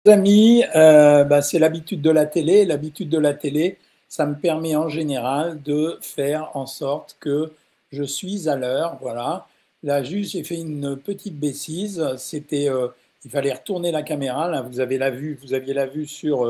Amis, c'est l'habitude de la télé. L'habitude de la télé, ça me permet en général de faire en sorte que je suis à l'heure. Voilà. Là, juste, j'ai fait une petite bêtise. Il fallait retourner la caméra. Là, vous aviez la vue sur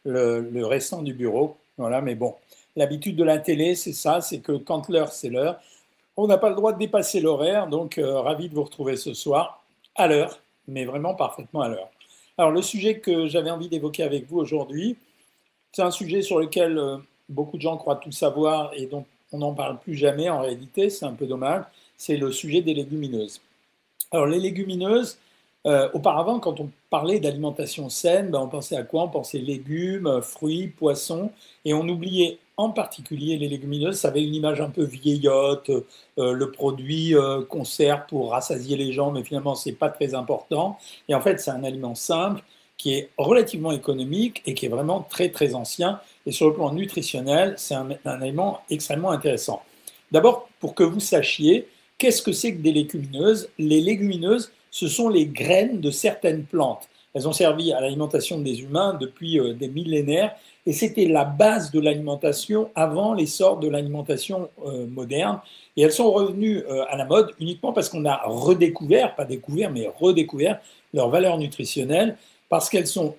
le restant du bureau. Voilà, mais bon, l'habitude de la télé, c'est ça, c'est que quand l'heure, c'est l'heure. On n'a pas le droit de dépasser l'horaire, donc ravi de vous retrouver ce soir à l'heure, mais vraiment parfaitement à l'heure. Alors le sujet que j'avais envie d'évoquer avec vous aujourd'hui, c'est un sujet sur lequel beaucoup de gens croient tout savoir et dont on n'en parle plus jamais en réalité, c'est un peu dommage, c'est le sujet des légumineuses. Alors les légumineuses, auparavant, quand on parlait d'alimentation saine, on pensait à quoi? On pensait légumes, fruits, poissons, et on oubliait en particulier les légumineuses. Ça avait une image un peu vieillotte, le produit qu'on sert pour rassasier les gens, mais finalement, c'est pas très important. Et en fait, c'est un aliment simple qui est relativement économique et qui est vraiment très très ancien. Et sur le plan nutritionnel, c'est un aliment extrêmement intéressant. D'abord, pour que vous sachiez, qu'est-ce que c'est que des légumineuses? Les légumineuses, ce sont les graines de certaines plantes. Elles ont servi à l'alimentation des humains depuis des millénaires et c'était la base de l'alimentation avant l'essor de l'alimentation moderne. Et elles sont revenues à la mode uniquement parce qu'on a redécouvert, pas découvert, mais redécouvert leur valeur nutritionnelle parce qu'elles sont,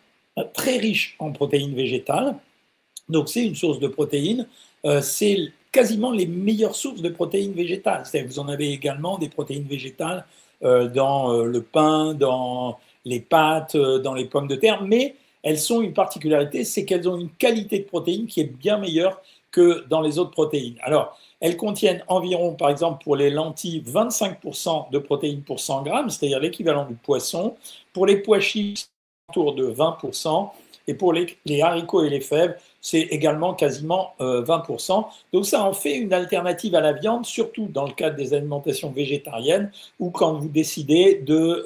très riches en protéines végétales. Donc c'est une source de protéines. C'est quasiment les meilleures sources de protéines végétales. C'est-à-dire que vous en avez également des protéines végétales dans le pain, dans les pâtes, dans les pommes de terre, mais elles ont une particularité, c'est qu'elles ont une qualité de protéines qui est bien meilleure que dans les autres protéines. Alors, elles contiennent environ, par exemple, pour les lentilles, 25% de protéines pour 100 grammes, c'est-à-dire l'équivalent du poisson. Pour les pois chiches, autour de 20%. Et pour les haricots et les fèves, c'est également quasiment 20%. Donc ça en fait une alternative à la viande, surtout dans le cadre des alimentations végétariennes, ou quand vous décidez de...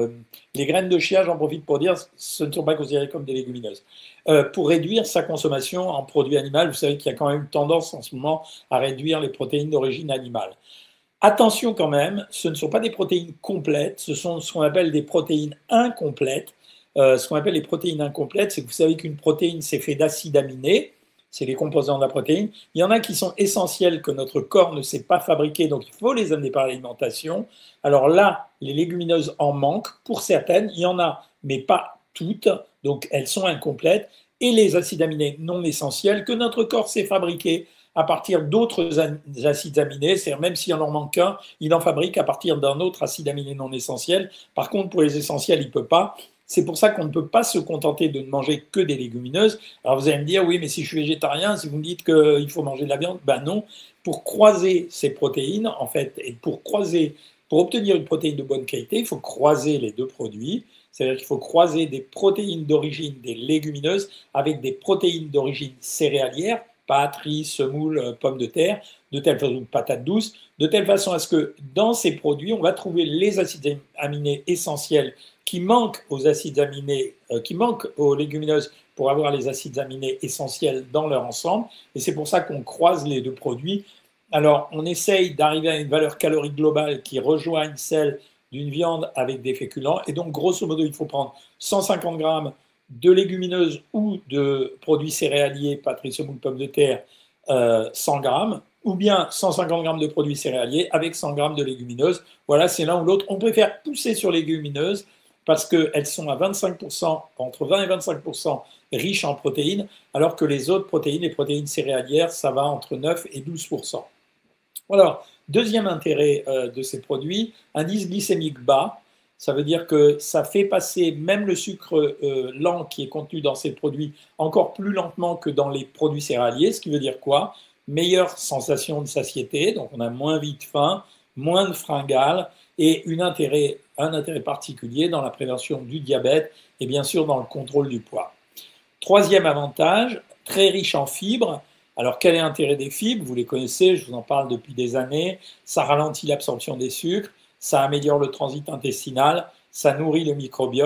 les graines de chia, j'en profite pour dire, ce ne sont pas considérées comme des légumineuses. Pour réduire sa consommation en produits animaux, vous savez qu'il y a quand même une tendance en ce moment à réduire les protéines d'origine animale. Attention quand même, ce ne sont pas des protéines complètes, ce sont ce qu'on appelle des protéines incomplètes. Ce qu'on appelle les protéines incomplètes, c'est que vous savez qu'une protéine, c'est fait d'acides aminés, c'est les composants de la protéine. Il y en a qui sont essentiels que notre corps ne sait pas fabriquer, donc il faut les amener par l'alimentation. Alors là, les légumineuses en manquent pour certaines, il y en a, mais pas toutes, donc elles sont incomplètes. Et les acides aminés non essentiels que notre corps sait fabriquer à partir d'autres acides aminés, c'est-à-dire même s'il en manque qu'un, il en fabrique à partir d'un autre acide aminé non essentiel. Par contre, pour les essentiels, il ne peut pas. C'est pour ça qu'on ne peut pas se contenter de ne manger que des légumineuses. Alors vous allez me dire, oui, mais si je suis végétarien, si vous me dites qu'il faut manger de la viande, ben non. Pour croiser ces protéines, en fait, et pour obtenir une protéine de bonne qualité, il faut croiser les deux produits. C'est-à-dire qu'il faut croiser des protéines d'origine des légumineuses avec des protéines d'origine céréalière, pâtes, riz, semoule, pommes de terre, de telle façon, patates douces, de telle façon à ce que dans ces produits, on va trouver les acides aminés essentiels qui manquent aux acides aminés, qui manquent aux légumineuses pour avoir les acides aminés essentiels dans leur ensemble. Et c'est pour ça qu'on croise les deux produits. Alors, on essaye d'arriver à une valeur calorique globale qui rejoigne celle d'une viande avec des féculents. Et donc, grosso modo, il faut prendre 150 grammes de légumineuses ou de produits céréaliers, pâtes, riz, semoule, pommes de terre, 100 grammes, ou bien 150 grammes de produits céréaliers avec 100 grammes de légumineuses. Voilà, c'est l'un ou l'autre. On préfère pousser sur les légumineuses parce qu'elles sont à 25%, entre 20 et 25% riches en protéines, alors que les autres protéines, les protéines céréalières, ça va entre 9 et 12%. Alors, deuxième intérêt de ces produits, indice glycémique bas. Ça veut dire que ça fait passer même le sucre lent qui est contenu dans ces produits encore plus lentement que dans les produits céréaliers, ce qui veut dire quoi? Meilleure sensation de satiété, donc on a moins vite faim, moins de fringales et un intérêt particulier dans la prévention du diabète et bien sûr dans le contrôle du poids. Troisième avantage, très riche en fibres. Alors, quel est l'intérêt des fibres? Vous les connaissez, je vous en parle depuis des années. Ça ralentit l'absorption des sucres, ça améliore le transit intestinal, ça nourrit le microbiote.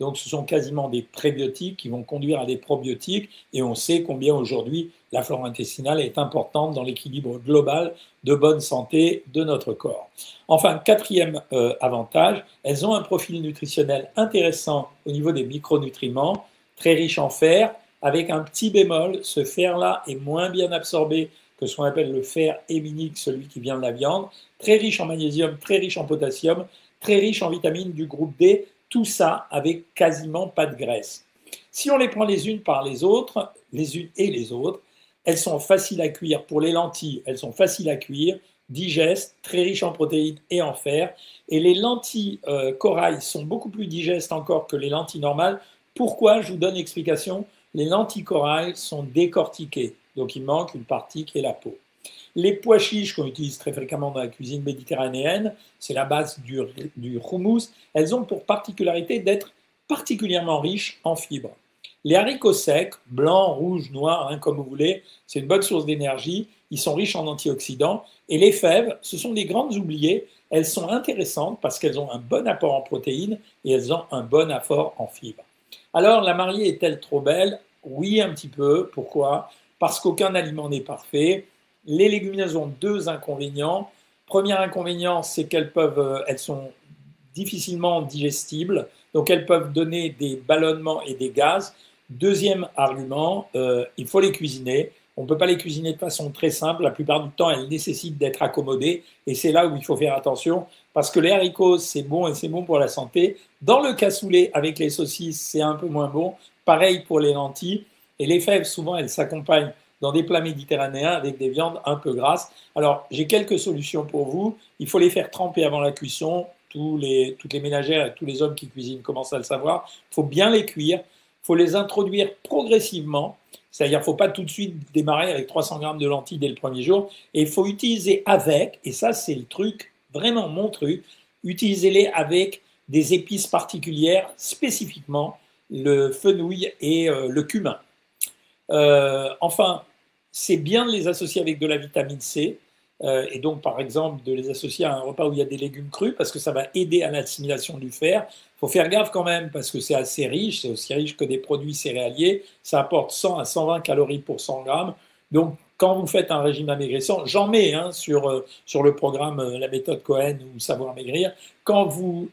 Donc ce sont quasiment des prébiotiques qui vont conduire à des probiotiques, et on sait combien aujourd'hui la flore intestinale est importante dans l'équilibre global de bonne santé de notre corps. Enfin, quatrième avantage, elles ont un profil nutritionnel intéressant au niveau des micronutriments, très riche en fer, avec un petit bémol, ce fer-là est moins bien absorbé que ce qu'on appelle le fer héminique, celui qui vient de la viande, très riche en magnésium, très riche en potassium, très riche en vitamines du groupe D, tout ça avec quasiment pas de graisse. Si on les prend les unes par les autres, les unes et les autres, elles sont faciles à cuire. Pour les lentilles, elles sont faciles à cuire, digestes, très riches en protéines et en fer. Et les lentilles corail sont beaucoup plus digestes encore que les lentilles normales. Pourquoi? Je vous donne l'explication. Les lentilles corail sont décortiquées, donc il manque une partie qui est la peau. Les pois chiches qu'on utilise très fréquemment dans la cuisine méditerranéenne, c'est la base du houmous, elles ont pour particularité d'être particulièrement riches en fibres. Les haricots secs, blancs, rouges, noirs, hein, comme vous voulez, c'est une bonne source d'énergie, ils sont riches en antioxydants. Et les fèves, ce sont des grandes oubliées, elles sont intéressantes parce qu'elles ont un bon apport en protéines et elles ont un bon apport en fibres. Alors, la mariée est-elle trop belle? Oui, un petit peu. Pourquoi? Parce qu'aucun aliment n'est parfait. Les légumineuses ont deux inconvénients. Premier inconvénient, c'est elles sont difficilement digestibles, donc elles peuvent donner des ballonnements et des gaz. Deuxième argument, il faut les cuisiner. On ne peut pas les cuisiner de façon très simple. La plupart du temps, elles nécessitent d'être accommodées. Et c'est là où il faut faire attention. Parce que les haricots, c'est bon et c'est bon pour la santé. Dans le cassoulet, avec les saucisses, c'est un peu moins bon. Pareil pour les lentilles. Et les fèves, souvent, elles s'accompagnent dans des plats méditerranéens avec des viandes un peu grasses. Alors, j'ai quelques solutions pour vous. Il faut les faire tremper avant la cuisson. Toutes les ménagères et tous les hommes qui cuisinent commencent à le savoir. Il faut bien les cuire. Il faut les introduire progressivement. C'est-à-dire qu'il ne faut pas tout de suite démarrer avec 300 grammes de lentilles dès le premier jour. Et il faut utiliser avec, et ça c'est le truc, vraiment mon truc, utilisez-les avec des épices particulières, spécifiquement le fenouil et le cumin. Enfin, c'est bien de les associer avec de la vitamine C, et donc par exemple de les associer à un repas où il y a des légumes crus, parce que ça va aider à l'assimilation du fer. Il faut faire gaffe quand même, parce que c'est assez riche, c'est aussi riche que des produits céréaliers, ça apporte 100 à 120 calories pour 100 grammes. Donc quand vous faites un régime amaigrissant, j'en mets sur le programme La méthode Cohen ou Savoir maigrir, quand vous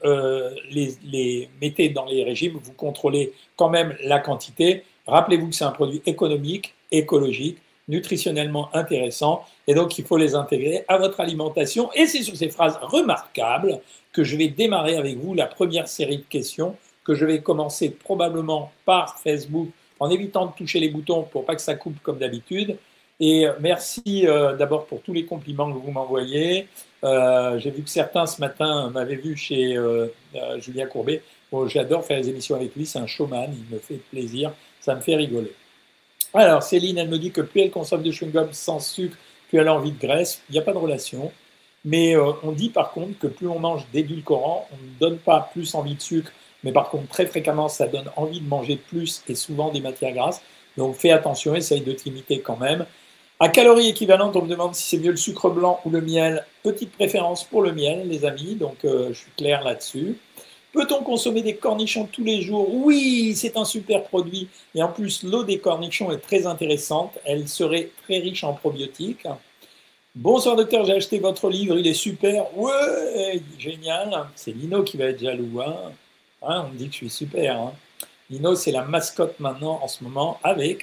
les mettez dans les régimes, vous contrôlez quand même la quantité. Rappelez-vous que c'est un produit économique, écologique, nutritionnellement intéressant, et donc il faut les intégrer à votre alimentation. Et c'est sur ces phrases remarquables que je vais démarrer avec vous la première série de questions, que je vais commencer probablement par Facebook, en évitant de toucher les boutons pour pas que ça coupe comme d'habitude. Et merci d'abord pour tous les compliments que vous m'envoyez. J'ai vu que certains ce matin m'avaient vu chez Julien Courbet. Bon, j'adore faire les émissions avec lui, c'est un showman, il me fait plaisir, ça me fait rigoler. Alors, Céline, elle me dit que plus elle consomme de chewing-gum sans sucre, plus elle a envie de graisse. Il n'y a pas de relation. Mais on dit par contre que plus on mange d'édulcorants, on ne donne pas plus envie de sucre, mais par contre, très fréquemment, ça donne envie de manger plus et souvent des matières grasses. Donc, fais attention, essaye de te limiter quand même. À calories équivalentes, on me demande si c'est mieux le sucre blanc ou le miel. Petite préférence pour le miel, les amis, donc je suis clair là-dessus. Peut-on consommer des cornichons tous les jours? Oui, c'est un super produit. Et en plus, l'eau des cornichons est très intéressante. Elle serait très riche en probiotiques. Bonsoir docteur, j'ai acheté votre livre, il est super. Ouais, génial. C'est Lino qui va être jaloux. Hein, on me dit que je suis super. Hein. Lino, c'est la mascotte maintenant en ce moment avec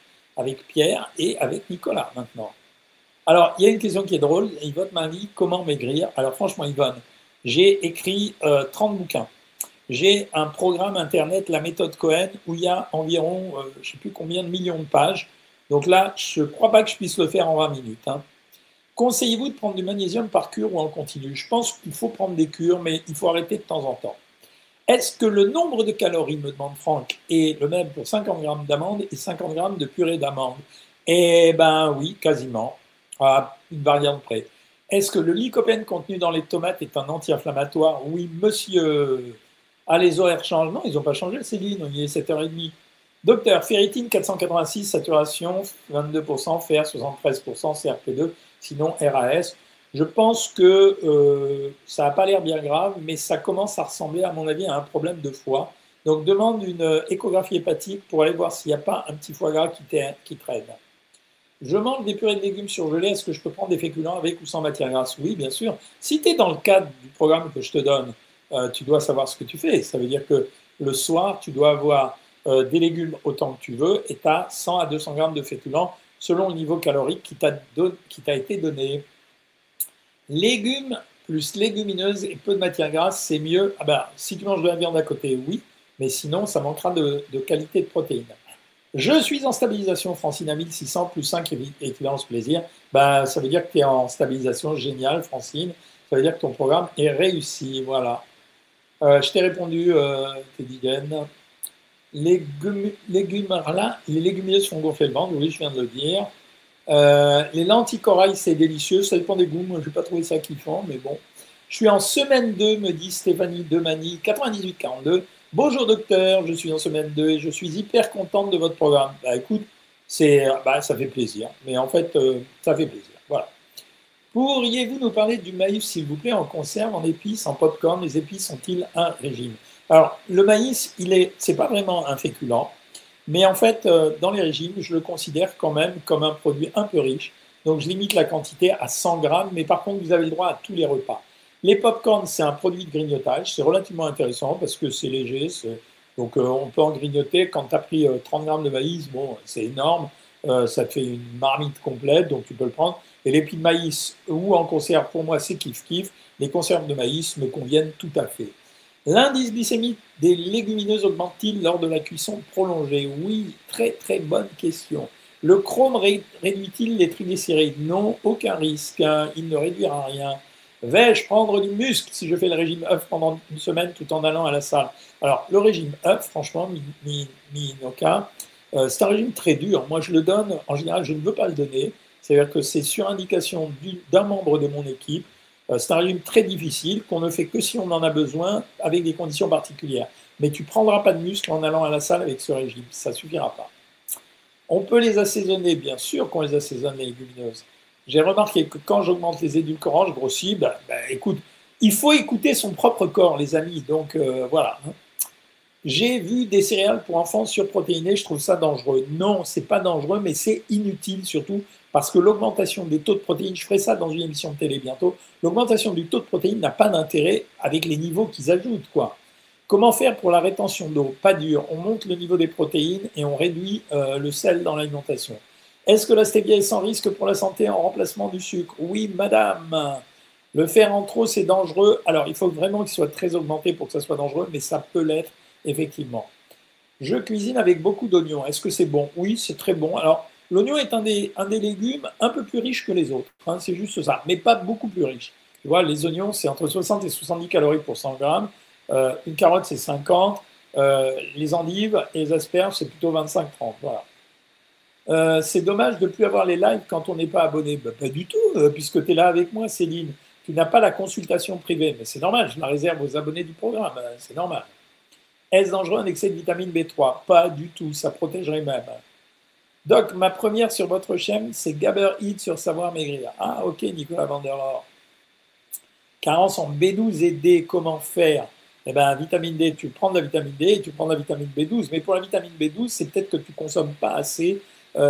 Pierre et avec Nicolas maintenant. Alors, il y a une question qui est drôle. Yvonne m'a dit comment maigrir. Alors franchement, Yvonne, j'ai écrit 30 bouquins. J'ai un programme internet, la méthode Cohen, où il y a environ, je ne sais plus combien de millions de pages. Donc là, je ne crois pas que je puisse le faire en 20 minutes. Hein. Conseillez-vous de prendre du magnésium par cure ou en continu? Je pense qu'il faut prendre des cures, mais il faut arrêter de temps en temps. Est-ce que le nombre de calories, me demande Franck, est le même pour 50 grammes d'amandes et 50 grammes de purée d'amandes? Eh bien oui, quasiment, à une variante près. Est-ce que le lycopène contenu dans les tomates est un anti-inflammatoire? Oui, monsieur. Ah, les horaires changent? Non, ils n'ont pas changé, Céline, il est 7h30. Docteur, ferritine 486, saturation 22%, fer 73%, CRP2, sinon RAS. Je pense que ça n'a pas l'air bien grave, mais ça commence à ressembler, à mon avis, à un problème de foie. Donc demande une échographie hépatique pour aller voir s'il n'y a pas un petit foie gras qui traîne. Je mange des purées de légumes surgelées, est-ce que je peux prendre des féculents avec ou sans matière grasse? Oui, bien sûr. Si tu es dans le cadre du programme que je te donne, tu dois savoir ce que tu fais. Ça veut dire que le soir, tu dois avoir des légumes autant que tu veux et tu as 100 à 200 grammes de féculents selon le niveau calorique qui t'a été donné. Légumes plus légumineuses et peu de matière grasse, c'est mieux. Ah ben, si tu manges de la viande à côté, oui, mais sinon, ça manquera de qualité de protéines. Je suis en stabilisation, Francine, à 1600 plus 5 équivalence plaisir. Ben, ça veut dire que tu es en stabilisation, génial, Francine. Ça veut dire que ton programme est réussi. Voilà. Je t'ai répondu, Teddy Den. Les légumineuses font gonfler le ventre, oui, je viens de le dire. Les lentilles corail, c'est délicieux, ça dépend des goûts. Moi, je n'ai pas trouvé ça kiffant, mais bon. Je suis en semaine 2, me dit Stéphanie Demani, 9842. Bonjour docteur, je suis en semaine 2 et je suis hyper contente de votre programme. Bah écoute, ça fait plaisir, mais en fait, ça fait plaisir. Voilà. Pourriez-vous nous parler du maïs, s'il vous plaît, en conserve, en épices, en popcorn? Les épices sont-ils un régime? Alors, le maïs, c'est pas vraiment un féculent, mais en fait, dans les régimes, je le considère quand même comme un produit un peu riche. Donc, je limite la quantité à 100 grammes, mais par contre, vous avez le droit à tous les repas. Les pop-corns, c'est un produit de grignotage. C'est relativement intéressant parce que c'est léger. Donc, on peut en grignoter. Quand tu as pris 30 grammes de maïs, bon, c'est énorme. Ça te fait une marmite complète, donc tu peux le prendre. Et les plis de maïs ou en conserve, pour moi, c'est kiff-kiff. Les conserves de maïs me conviennent tout à fait. L'indice glycémique des légumineuses augmente-t-il lors de la cuisson prolongée? Oui, très très bonne question. Le chrome réduit-il les triglycérides? Non, aucun risque. Hein, il ne réduira rien. Vais-je prendre du muscle si je fais le régime œuf pendant une semaine tout en allant à la salle? Alors, le régime œuf, franchement, Minoka, c'est un régime très dur. Moi, je le donne, en général, je ne veux pas le donner. C'est-à-dire que c'est sur indication d'un membre de mon équipe. C'est un régime très difficile qu'on ne fait que si on en a besoin avec des conditions particulières. Mais tu ne prendras pas de muscle en allant à la salle avec ce régime. Ça ne suffira pas. On peut les assaisonner, bien sûr qu'on les assaisonne, les légumineuses. J'ai remarqué que quand j'augmente les édulcorants, je grossis. Écoute, il faut écouter son propre corps, les amis. Donc, voilà. J'ai vu des céréales pour enfants surprotéinés, je trouve ça dangereux. Non, c'est pas dangereux, mais c'est inutile surtout parce que l'augmentation des taux de protéines, je ferai ça dans une émission de télé bientôt, l'augmentation du taux de protéines n'a pas d'intérêt avec les niveaux qu'ils ajoutent, quoi. Comment faire pour la rétention d'eau? Pas dur, on monte le niveau des protéines et on réduit le sel dans l'alimentation. Est-ce que la stevia est sans risque pour la santé en remplacement du sucre? Oui, madame. Le faire en trop, c'est dangereux. Alors, il faut vraiment qu'il soit très augmenté pour que ça soit dangereux, mais ça peut l'être, effectivement. Je cuisine avec beaucoup d'oignons. Est-ce que c'est bon? Oui, c'est très bon. Alors, l'oignon est un des légumes un peu plus riches que les autres. Hein, c'est juste ça, mais pas beaucoup plus riche. Tu vois, les oignons, c'est entre 60 et 70 calories pour 100 grammes. Une carotte, c'est 50. Les endives et les asperges, c'est plutôt 25-30. Voilà. C'est dommage de ne plus avoir les lives quand on n'est pas abonné. Pas du tout, puisque tu es là avec moi, Céline. Tu n'as pas la consultation privée, mais c'est normal, je la réserve aux abonnés du programme, c'est normal. Est-ce dangereux un excès de vitamine B3? Pas du tout, ça protégerait même. Doc, ma première sur votre chaîne, c'est Gabber Eat sur Savoir Maigrir. Ah, ok, Nicolas Vanderlore. Carence en B12 et D, comment faire? Eh bien, vitamine D, tu prends de la vitamine D et tu prends de la vitamine B12. Mais pour la vitamine B12, c'est peut-être que tu ne consommes pas assez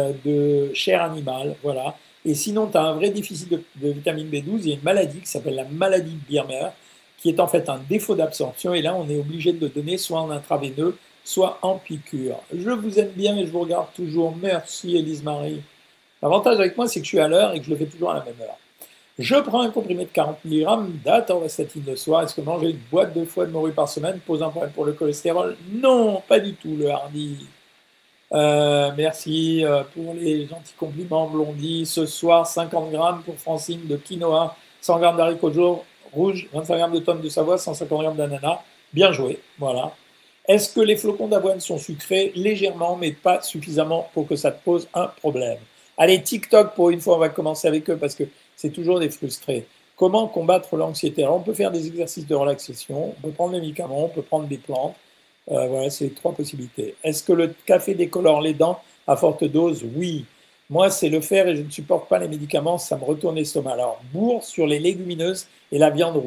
de chair animale. Voilà. Et sinon, tu as un vrai déficit de vitamine B12. Il y a une maladie qui s'appelle la maladie de Birmer, qui est en fait un défaut d'absorption. Et là, on est obligé de le donner soit en intraveineux, soit en piqûre. Je vous aime bien et je vous regarde toujours. Merci, Élise Marie. L'avantage avec moi, c'est que je suis à l'heure et que je le fais toujours à la même heure. Je prends un comprimé de 40 mg d'atorvastatine le soir. Est-ce que manger une boîte de foie de morue par semaine pose un problème pour le cholestérol? Non, pas du tout, le hardy. Merci pour les gentils compliments, Blondie. Ce soir, 50 grammes pour Francine de quinoa, 100 grammes d'haricots rouges, 25 grammes de tomes de Savoie, 150 grammes d'ananas. Bien joué, voilà. Est-ce que les flocons d'avoine sont sucrés? Légèrement, mais pas suffisamment pour que ça te pose un problème. Allez, TikTok, pour une fois, on va commencer avec eux parce que c'est toujours des frustrés. Comment combattre l'anxiété? Alors, on peut faire des exercices de relaxation, on peut prendre des médicaments, on peut prendre des plantes. Voilà, c'est les trois possibilités. Est-ce que le café décolore les dents à forte dose? Oui. Moi, c'est le faire et je ne supporte pas les médicaments, ça me retourne l'estomac. Alors, bourre sur les légumineuses et la viande rouge.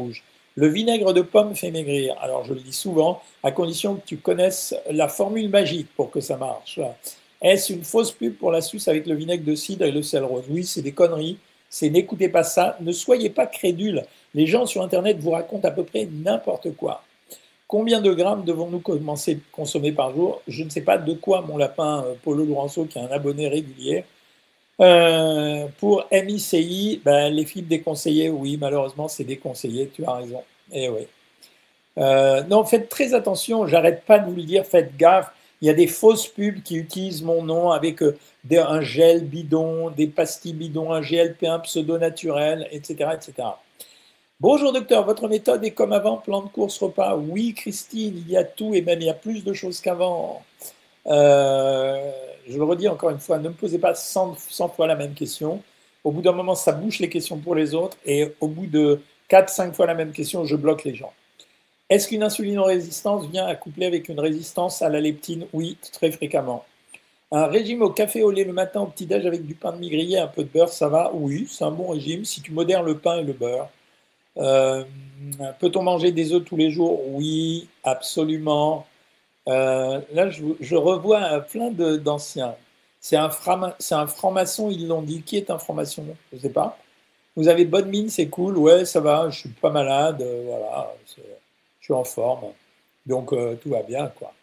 Le vinaigre de pomme fait maigrir. Alors, je le dis souvent, à condition que tu connaisses la formule magique pour que ça marche. Est-ce une fausse pub pour la suce avec le vinaigre de cidre et le sel rose? Oui, c'est des conneries. C'est n'écoutez pas ça. Ne soyez pas crédules. Les gens sur Internet vous racontent à peu près n'importe quoi. Combien de grammes devons-nous commencer à consommer par jour? Je ne sais pas de quoi mon lapin Polo Lourenço, qui est un abonné régulier. Pour MICI, ben, les fibres déconseillées, oui, malheureusement, c'est déconseillé, tu as raison. Eh oui. Non, faites très attention, j'arrête pas de vous le dire, faites gaffe. Il y a des fausses pubs qui utilisent mon nom avec un gel bidon, des pastilles bidons, un GLP1 pseudo naturel, etc., etc. Bonjour docteur, votre méthode est comme avant, plan de course, repas. Oui, Christine, il y a tout et même il y a plus de choses qu'avant. Je le redis encore une fois, ne me posez pas 100 fois la même question. Au bout d'un moment, ça bouche les questions pour les autres et au bout de 4-5 fois la même question, je bloque les gens. Est-ce qu'une insulinorésistance vient accoupler avec une résistance à la leptine? Oui, très fréquemment. Un régime au café au lait le matin au petit-déj avec du pain de mie grillé, un peu de beurre, ça va? Oui, c'est un bon régime si tu modères le pain et le beurre. Euh, Peut-on manger des œufs tous les jours? Oui, absolument. Là, je revois plein d'anciens. C'est un franc-maçon, ils l'ont dit. Qui est un franc-maçon? Je ne sais pas. Vous avez bonne mine, c'est cool. Ouais, ça va, je suis pas malade. Voilà, je suis en forme. Donc, tout va bien, quoi.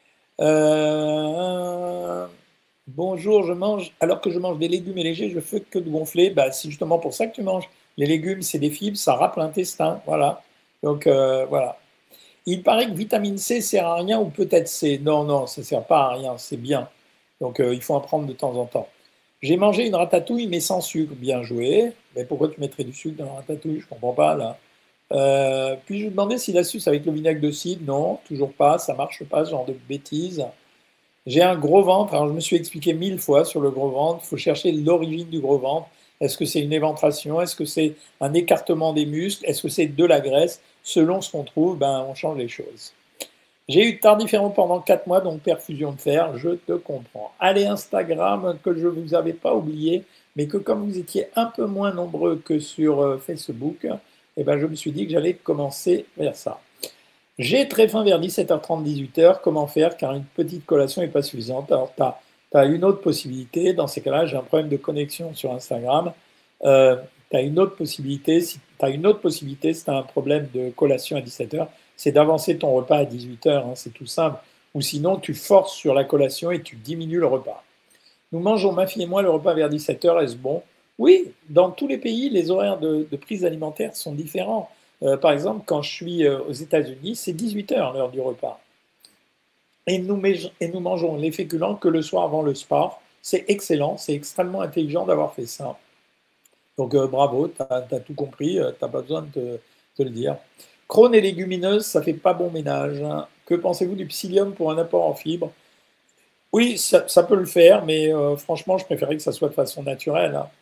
Bonjour, je mange, alors que je mange des légumes et légers, je fais que de gonfler. Bah, c'est justement pour ça que tu manges. Les légumes, c'est des fibres, ça râpe l'intestin. Voilà. Donc, voilà. Il paraît que vitamine C sert à rien ou peut-être C. Non, non, ça ne sert pas à rien, c'est bien. Donc il faut en prendre de temps en temps. J'ai mangé une ratatouille mais sans sucre. Bien joué. Mais pourquoi tu mettrais du sucre dans la ratatouille? Je ne comprends pas là. Puis je vous demandais si la suce avec le vinaigre de cidre. Non, toujours pas. Ça marche pas, ce genre de bêtises. J'ai un gros ventre. Alors je me suis expliqué 1000 fois sur le gros ventre. Il faut chercher l'origine du gros ventre. Est-ce que c'est une éventration? Est-ce que c'est un écartement des muscles? Est-ce que c'est de la graisse? Selon ce qu'on trouve, ben, on change les choses. J'ai eu tardiféron pendant 4 mois, donc perfusion de fer, je te comprends. Allez, Instagram, que je ne vous avais pas oublié, mais que comme vous étiez un peu moins nombreux que sur Facebook, eh ben, je me suis dit que j'allais commencer vers ça. J'ai très faim vers 17h30, 18h. Comment faire? Car une petite collation n'est pas suffisante. Alors, tu as une autre possibilité. Dans ces cas-là, j'ai un problème de connexion sur Instagram. Tu as une autre possibilité. Si tu as une autre possibilité, si tu as un problème de collation à 17h, c'est d'avancer ton repas à 18h. Hein, c'est tout simple. Ou sinon, tu forces sur la collation et tu diminues le repas. Nous mangeons, ma fille et moi, le repas vers 17h. Est-ce bon? Oui, dans tous les pays, les horaires de prise alimentaire sont différents. Par exemple, quand je suis aux États-Unis, c'est 18h l'heure du repas. Et nous mangeons les féculents que le soir avant le sport. C'est excellent, c'est extrêmement intelligent d'avoir fait ça. Donc bravo, tu as tout compris, tu n'as pas besoin de te le dire. Crohn et légumineuse, ça fait pas bon ménage. Hein. Que pensez-vous du psyllium pour un apport en fibres? Oui, ça peut le faire, mais franchement, je préférais que ça soit de façon naturelle. Hein.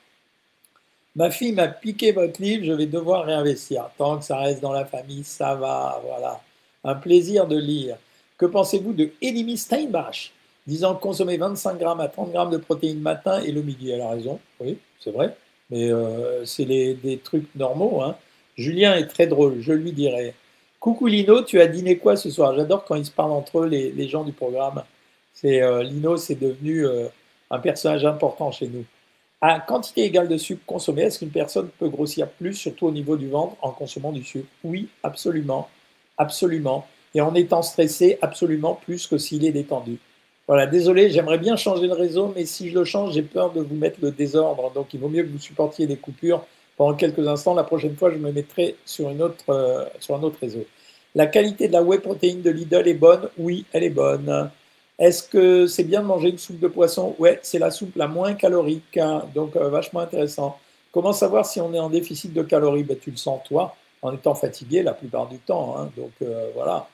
Ma fille m'a piqué votre livre, je vais devoir réinvestir. Tant que ça reste dans la famille, ça va, voilà. Un plaisir de lire. Que pensez-vous de Elimi Steinbach, disant consommer 25 grammes à 30 grammes de protéines le matin et le midi? Elle a raison, oui, c'est vrai. Mais c'est des trucs normaux. Hein. Julien est très drôle, je lui dirai. Coucou Lino, tu as dîné quoi ce soir? J'adore quand ils se parlent entre eux, les gens du programme. Lino, c'est devenu un personnage important chez nous. À quantité égale de sucre consommé, est-ce qu'une personne peut grossir plus, surtout au niveau du ventre, en consommant du sucre? Oui, absolument. Absolument. Et en étant stressé, absolument plus que s'il est détendu. Voilà, désolé, j'aimerais bien changer le réseau, mais si je le change, j'ai peur de vous mettre le désordre. Donc il vaut mieux que vous supportiez des coupures pendant quelques instants. La prochaine fois, je me mettrai sur un autre réseau. La qualité de la whey protéine de Lidl est bonne? Oui, elle est bonne. Est-ce que c'est bien de manger une soupe de poisson? Ouais, c'est la soupe la moins calorique, hein, donc vachement intéressant. Comment savoir si on est en déficit de calories? Ben, tu le sens toi, en étant fatigué la plupart du temps. Hein, donc voilà.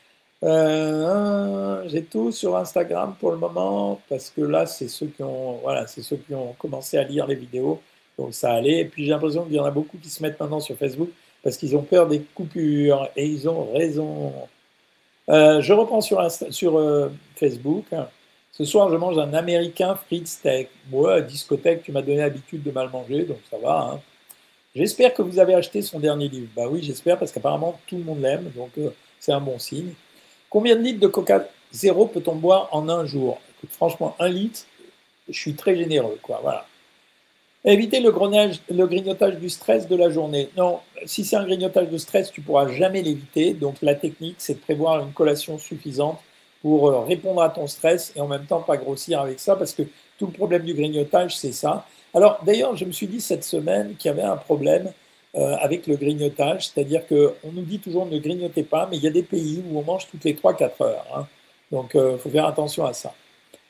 J'ai tout sur Instagram pour le moment, parce que là, c'est ceux qui ont, voilà, c'est ceux qui ont commencé à lire les vidéos, donc ça allait. Et puis j'ai l'impression qu'il y en a beaucoup qui se mettent maintenant sur Facebook, parce qu'ils ont peur des coupures, et ils ont raison. Je reprends sur Facebook. Ce soir, je mange un américain frites steak. Moi, discothèque, tu m'as donné l'habitude de mal manger, donc ça va. Hein. J'espère que vous avez acheté son dernier livre. Bah oui, j'espère, parce qu'apparemment tout le monde l'aime, donc c'est un bon signe. Combien de litres de Coca zéro peut-on boire en un jour? Écoute, franchement, 1 litre, je suis très généreux, quoi. Voilà. Éviter le grignotage du stress de la journée. Non, si c'est un grignotage de stress, tu pourras jamais l'éviter. Donc la technique, c'est de prévoir une collation suffisante pour répondre à ton stress et en même temps pas grossir avec ça, parce que tout le problème du grignotage, c'est ça. Alors d'ailleurs, je me suis dit cette semaine qu'il y avait un problème avec le grignotage, c'est-à-dire qu'on nous dit toujours ne grignotez pas, mais il y a des pays où on mange toutes les 3-4 heures, hein. Donc il faut faire attention à ça.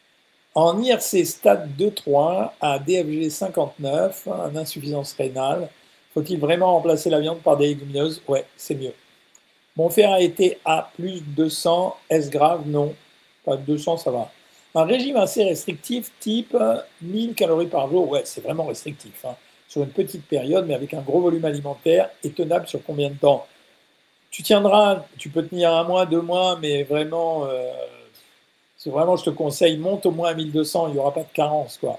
En IRC stade 2-3 à DFG 59, en insuffisance rénale, faut-il vraiment remplacer la viande par des légumineuses? Ouais, c'est mieux. Mon fer a été à plus de 200, est-ce grave? Non, pas de 200, ça va. Un régime assez restrictif, type 1000 calories par jour, ouais, c'est vraiment restrictif, hein, sur une petite période, mais avec un gros volume alimentaire, et tenable sur combien de temps? Tu tiendras, tu peux tenir 1 mois, 2 mois, mais vraiment, vraiment, je te conseille, monte au moins à 1200, il n'y aura pas de carence, quoi.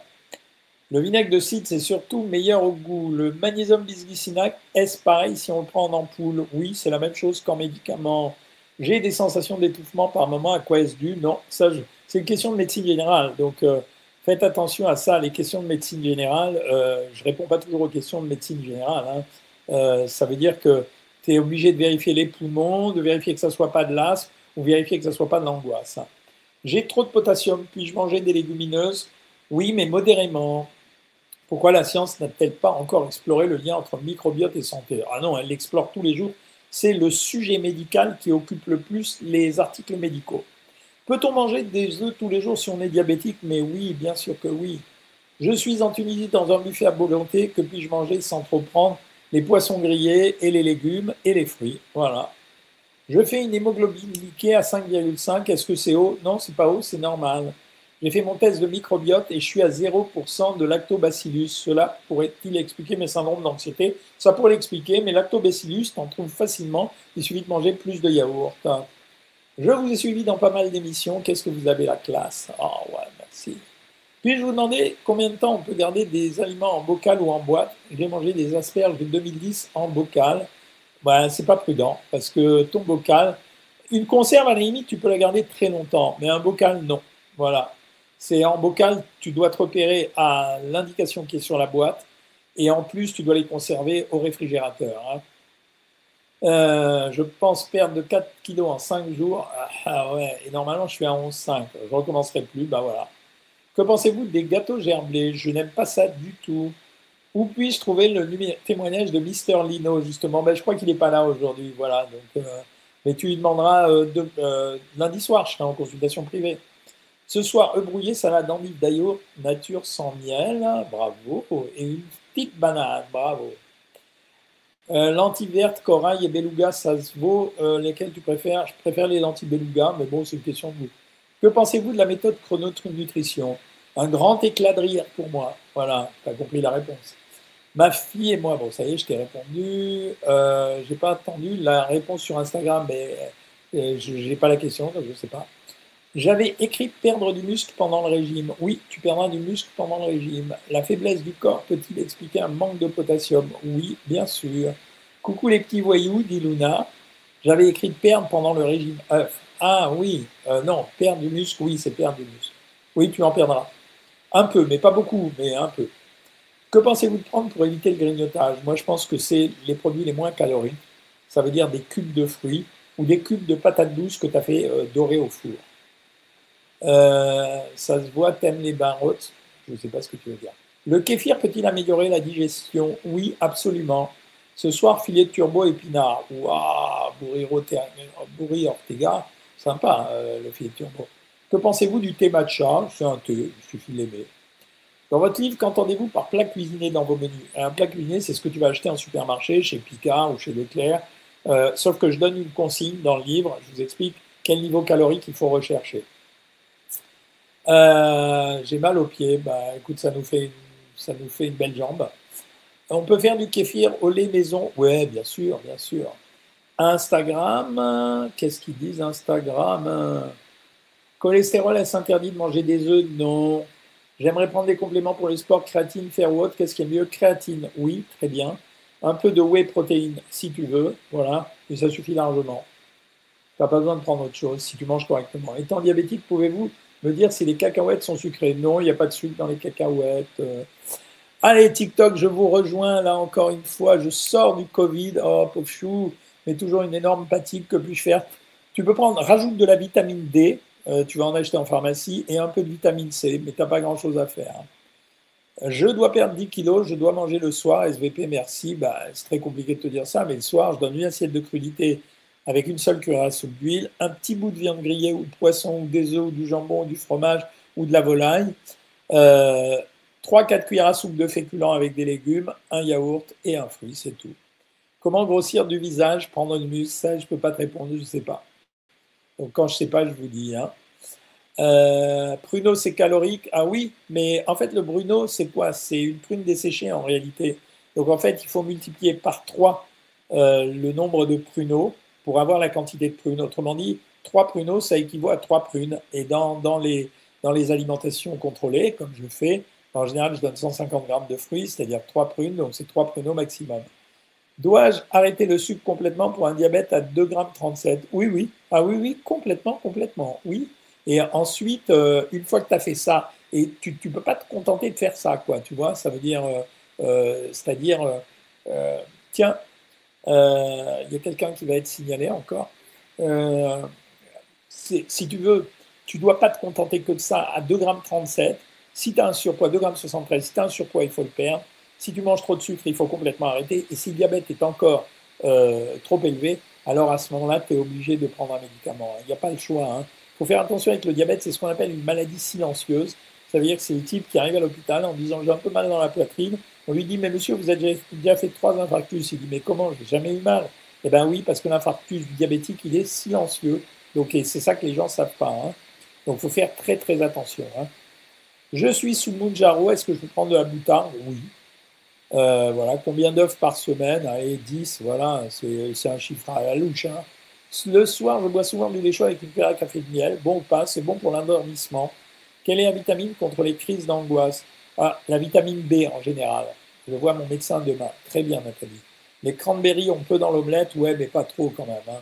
Le vinaigre de cidre, c'est surtout meilleur au goût. Le magnésium bisglycinate, est-ce pareil si on le prend en ampoule? Oui, c'est la même chose qu'en médicament. J'ai des sensations d'étouffement par moment, à quoi est-ce dû? Non, ça, c'est une question de médecine générale. Donc, faites attention à ça. Les questions de médecine générale, je ne réponds pas toujours aux questions de médecine générale, hein. Ça veut dire que tu es obligé de vérifier les poumons, de vérifier que ça ne soit pas de l'asthme, ou vérifier que ça ne soit pas de l'angoisse, hein. J'ai trop de potassium, puis-je manger des légumineuses? Oui, mais modérément. Pourquoi la science n'a-t-elle pas encore exploré le lien entre microbiote et santé? Ah non, elle l'explore tous les jours. C'est le sujet médical qui occupe le plus les articles médicaux. Peut-on manger des œufs tous les jours si on est diabétique? Mais oui, bien sûr que oui. Je suis en Tunisie dans un buffet à volonté. Que puis-je manger sans trop prendre? Les poissons grillés et les légumes et les fruits. Voilà. Je fais une hémoglobine glyquée à 5,5. Est-ce que c'est haut? Non, c'est pas haut, c'est normal. J'ai fait mon test de microbiote et je suis à 0% de lactobacillus. Cela pourrait-il expliquer mes syndromes d'anxiété? Ça pourrait l'expliquer, mais lactobacillus, t'en trouves facilement. Il suffit de manger plus de yaourt. Je vous ai suivi dans pas mal d'émissions. Qu'est-ce que vous avez la classe? Oh ouais, merci. Puis-je vous demander combien de temps on peut garder des aliments en bocal ou en boîte? J'ai mangé des asperges de 2010 en bocal. Ben, c'est pas prudent, parce que ton bocal, une conserve à la limite, tu peux la garder très longtemps, mais un bocal, non. Voilà. C'est en bocal, tu dois te repérer à l'indication qui est sur la boîte, et en plus, tu dois les conserver au réfrigérateur, hein. Je pense perdre de 4 kilos en 5 jours. Ah ouais, et normalement, je suis à 11,5. Je ne recommencerai plus, bah voilà. Que pensez-vous des gâteaux gerblés? Je n'aime pas ça du tout. Où puis-je trouver le témoignage de Mister Lino, justement? Ben, je crois qu'il n'est pas là aujourd'hui, voilà. Donc, mais tu lui demanderas lundi soir, je serai en consultation privée. Ce soir, œufs brouillés, salade d'endive d'ailleurs, nature sans miel, bravo. Et une petite banane, bravo. Lentilles vertes, corail et beluga, ça se vaut. Lesquelles tu préfères? Je préfère les lentilles beluga, mais bon, c'est une question de goût. Que pensez-vous de la méthode chrononutrition? Un grand éclat de rire pour moi. Voilà, tu as compris la réponse. Ma fille et moi, bon, ça y est, je t'ai répondu. J'ai pas attendu la réponse sur Instagram, mais je n'ai pas la question, donc je ne sais pas. J'avais écrit perdre du muscle pendant le régime. Oui, tu perdras du muscle pendant le régime. La faiblesse du corps peut-il expliquer un manque de potassium? Oui, bien sûr. Coucou les petits voyous, dit Luna. J'avais écrit perdre pendant le régime œuf. Ah oui, non, perdre du muscle, oui, c'est perdre du muscle. Oui, tu en perdras. Un peu, mais pas beaucoup, mais un peu. Que pensez-vous de prendre pour éviter le grignotage? Moi, je pense que c'est les produits les moins caloriques. Ça veut dire des cubes de fruits ou des cubes de patates douces que tu as fait dorer au four. Ça se voit, t'aimes les bains rôtes. Je ne sais pas ce que tu veux dire. Le kéfir peut-il améliorer la digestion? Oui, absolument. Ce soir, filet de turbo épinard. Waouh, bourri Ortega. Sympa, le filet de turbo. Que pensez-vous du thé matcha? C'est un thé, il suffit de l'aimer. Dans votre livre, qu'entendez-vous par plat cuisiné dans vos menus? Un plat cuisiné, c'est ce que tu vas acheter en supermarché, chez Picard ou chez Leclerc. Sauf que je donne une consigne dans le livre, je vous explique quel niveau calorique il faut rechercher. J'ai mal aux pieds, bah écoute, ça nous fait une belle jambe. On peut faire du kéfir au lait maison? Ouais, bien sûr, bien sûr. Instagram, qu'est-ce qu'ils disent Instagram? Cholestérol, est-ce interdit de manger des œufs? Non. J'aimerais prendre des compléments pour le sport, créatine, fer ou autre. Qu'est-ce qui est mieux? Créatine, oui, très bien. un peu de whey protéine si tu veux, voilà, et ça suffit largement. Tu n'as pas besoin de prendre autre chose si tu manges correctement. Étant diabétique, pouvez-vous me dire si les cacahuètes sont sucrées? Non, il n'y a pas de sucre dans les cacahuètes. Allez, TikTok, je vous rejoins là encore une fois. Je sors du Covid. Oh, pauvre chou, mais toujours une énorme fatigue. Que puis-je faire? Tu peux prendre, rajoute de la vitamine D. Tu vas en acheter en pharmacie et un peu de vitamine C, mais tu n'as pas grand-chose à faire. Je dois perdre 10 kilos, je dois manger le soir, SVP, merci. Bah, c'est très compliqué de te dire ça, mais le soir, je donne une assiette de crudité avec une seule cuillère à soupe d'huile, un petit bout de viande grillée ou de poisson ou des œufs ou du jambon ou du fromage ou de la volaille, euh, 3-4 cuillères à soupe de féculents avec des légumes, un yaourt et un fruit, c'est tout. Comment grossir du visage, prendre du muscle? Ça, je ne peux pas te répondre, je ne sais pas. Donc quand je ne sais pas, je vous dis. Hein. Pruneau, c'est calorique. Ah oui, mais en fait, le Bruno, c'est quoi? C'est une prune desséchée en réalité. Donc en fait, il faut multiplier par 3 le nombre de pruneaux pour avoir la quantité de prunes. Autrement dit, 3 pruneaux, ça équivaut à 3 prunes. Et dans les alimentations contrôlées, comme je fais, en général, je donne 150 grammes de fruits, c'est-à-dire 3 prunes, donc c'est 3 pruneaux maximum. Dois-je arrêter le sucre complètement pour un diabète à 2,37 g? Oui, oui. Ah oui, oui, complètement, complètement. Oui. Et ensuite, une fois que tu as fait ça, et tu ne peux pas te contenter de faire ça, quoi, tu vois, ça veut dire, c'est-à-dire, euh, tiens, il y a quelqu'un qui va être signalé encore. Euh, si tu veux, tu ne dois pas te contenter que de ça à 2,37 g. Si tu as un surpoids, 2,73 g, si tu as un surpoids, il faut le perdre. Si tu manges trop de sucre, il faut complètement arrêter. Et si le diabète est encore trop élevé, alors à ce moment-là, tu es obligé de prendre un médicament. Il n'y a pas le choix. Hein. Il faut faire attention avec le diabète, c'est ce qu'on appelle une maladie silencieuse. Ça veut dire que c'est le type qui arrive à l'hôpital en disant j'ai un peu mal dans la poitrine. On lui dit mais monsieur, vous avez déjà fait 3 infarctus. Il dit mais comment? Je n'ai jamais eu mal. Eh bien oui, parce que l'infarctus diabétique, il est silencieux. Donc c'est ça que les gens ne savent pas. Hein. Donc il faut faire très très attention. Hein. Je suis sous Mounjaro, est-ce que je peux prendre de la moutarde? Oui. Voilà, combien d'œufs par semaine? Allez, 10, voilà, c'est un chiffre à la louche. Hein. Le soir, je bois souvent du lait chaud avec une cuillère à café de miel. Bon ou pas, c'est bon pour l'endormissement. Quelle est la vitamine contre les crises d'angoisse? Ah, la vitamine B en général. Je vois mon médecin demain. Très bien, Nathalie. Les cranberries, on peut dans l'omelette, ouais, mais pas trop quand même. Hein.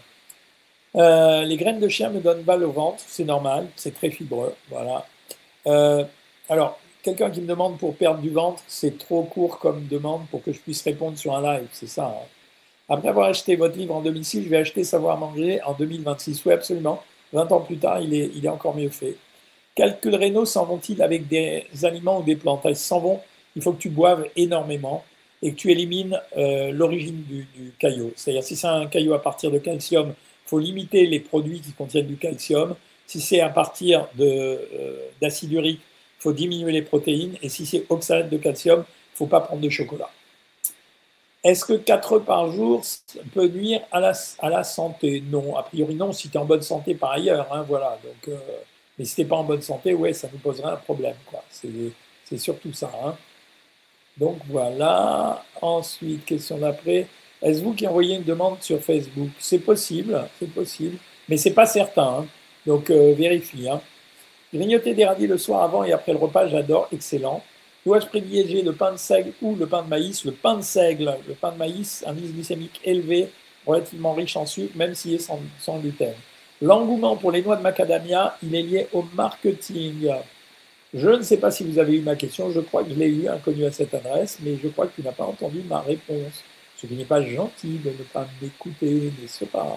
Les graines de chien me donnent mal au ventre, c'est normal, c'est très fibreux. Voilà. Euh, alors, quelqu'un qui me demande pour perdre du ventre, c'est trop court comme demande pour que je puisse répondre sur un live, c'est ça. Hein. Après avoir acheté votre livre en domicile, je vais acheter Savoir manger en 2026. Oui, absolument. 20 ans plus tard, il est encore mieux fait. Calculs rénaux s'en vont-ils avec des aliments ou des plantes? Ils s'en vont. Il faut que tu boives énormément et que tu élimines l'origine du caillot. C'est-à-dire, si c'est un caillot à partir de calcium, il faut limiter les produits qui contiennent du calcium. Si c'est à partir d'acide urique, il faut diminuer les protéines. Et si c'est oxalate de calcium, il ne faut pas prendre de chocolat. Est-ce que 4 œufs par jour peut nuire à la santé? Non, a priori non, si tu es en bonne santé par ailleurs. Hein, voilà. Donc, mais si tu n'es pas en bonne santé, ouais, ça nous poserait un problème. C'est surtout ça. Hein. Donc voilà. Ensuite, question d'après. Est-ce vous qui envoyez une demande sur Facebook? C'est possible, mais c'est pas certain. Hein. Donc vérifie. Hein. Grignoter des radis le soir avant et après le repas, j'adore, excellent. Dois-je privilégier le pain de seigle ou le pain de maïs? Le pain de seigle, le pain de maïs, un indice glycémique élevé, relativement riche en sucre, même s'il est sans gluten. L'engouement pour les noix de macadamia, il est lié au marketing. Je ne sais pas si vous avez eu ma question, je crois que je l'ai eu inconnu à cette adresse, mais je crois que tu n'as pas entendu ma réponse. Ce qui n'est pas gentil de ne pas m'écouter, n'est-ce pas?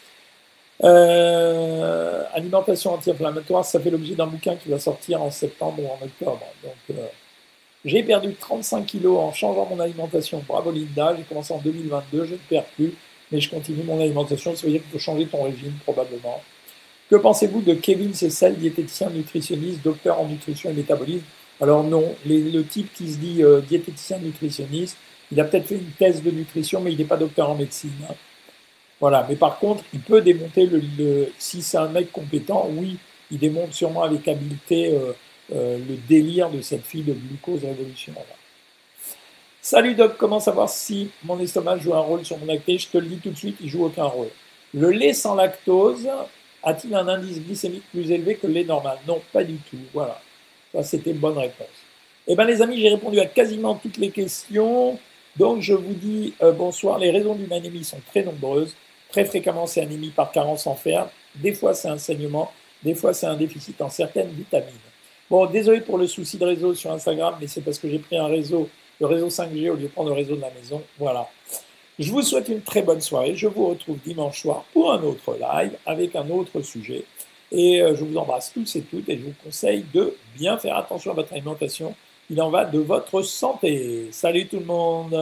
Alimentation anti-inflammatoire, ça fait l'objet d'un bouquin qui va sortir en septembre ou en octobre. Donc, j'ai perdu 35 kilos en changeant mon alimentation. Bravo Linda, j'ai commencé en 2022, je ne perds plus, mais je continue mon alimentation. Ça veut dire qu'il faut changer ton régime probablement. Que pensez-vous de Kevin Cessel, diététicien, nutritionniste, docteur en nutrition et métabolisme? Alors non, le type qui se dit diététicien, nutritionniste, il a peut-être fait une thèse de nutrition, mais il n'est pas docteur en médecine. Hein. Voilà, mais par contre, il peut démonter si c'est un mec compétent, oui, il démonte sûrement avec habileté le délire de cette fille de glucose révolutionnaire. Salut Doc, comment savoir si mon estomac joue un rôle sur mon acné? Je te le dis tout de suite, il joue aucun rôle. Le lait sans lactose a-t-il un indice glycémique plus élevé que le lait normal? Non, pas du tout. Voilà, ça c'était une bonne réponse. Eh bien les amis, j'ai répondu à quasiment toutes les questions. Donc, je vous dis bonsoir. Les raisons d'une anémie sont très nombreuses. Très fréquemment, c'est anémie par carence en fer. Des fois, c'est un saignement. Des fois, c'est un déficit en certaines vitamines. Bon, désolé pour le souci de réseau sur Instagram, mais c'est parce que j'ai pris le réseau 5G au lieu de prendre le réseau de la maison. Voilà. Je vous souhaite une très bonne soirée. Je vous retrouve dimanche soir pour un autre live avec un autre sujet. Et je vous embrasse tous et toutes et je vous conseille de bien faire attention à votre alimentation. Il en va de votre santé. Salut tout le monde.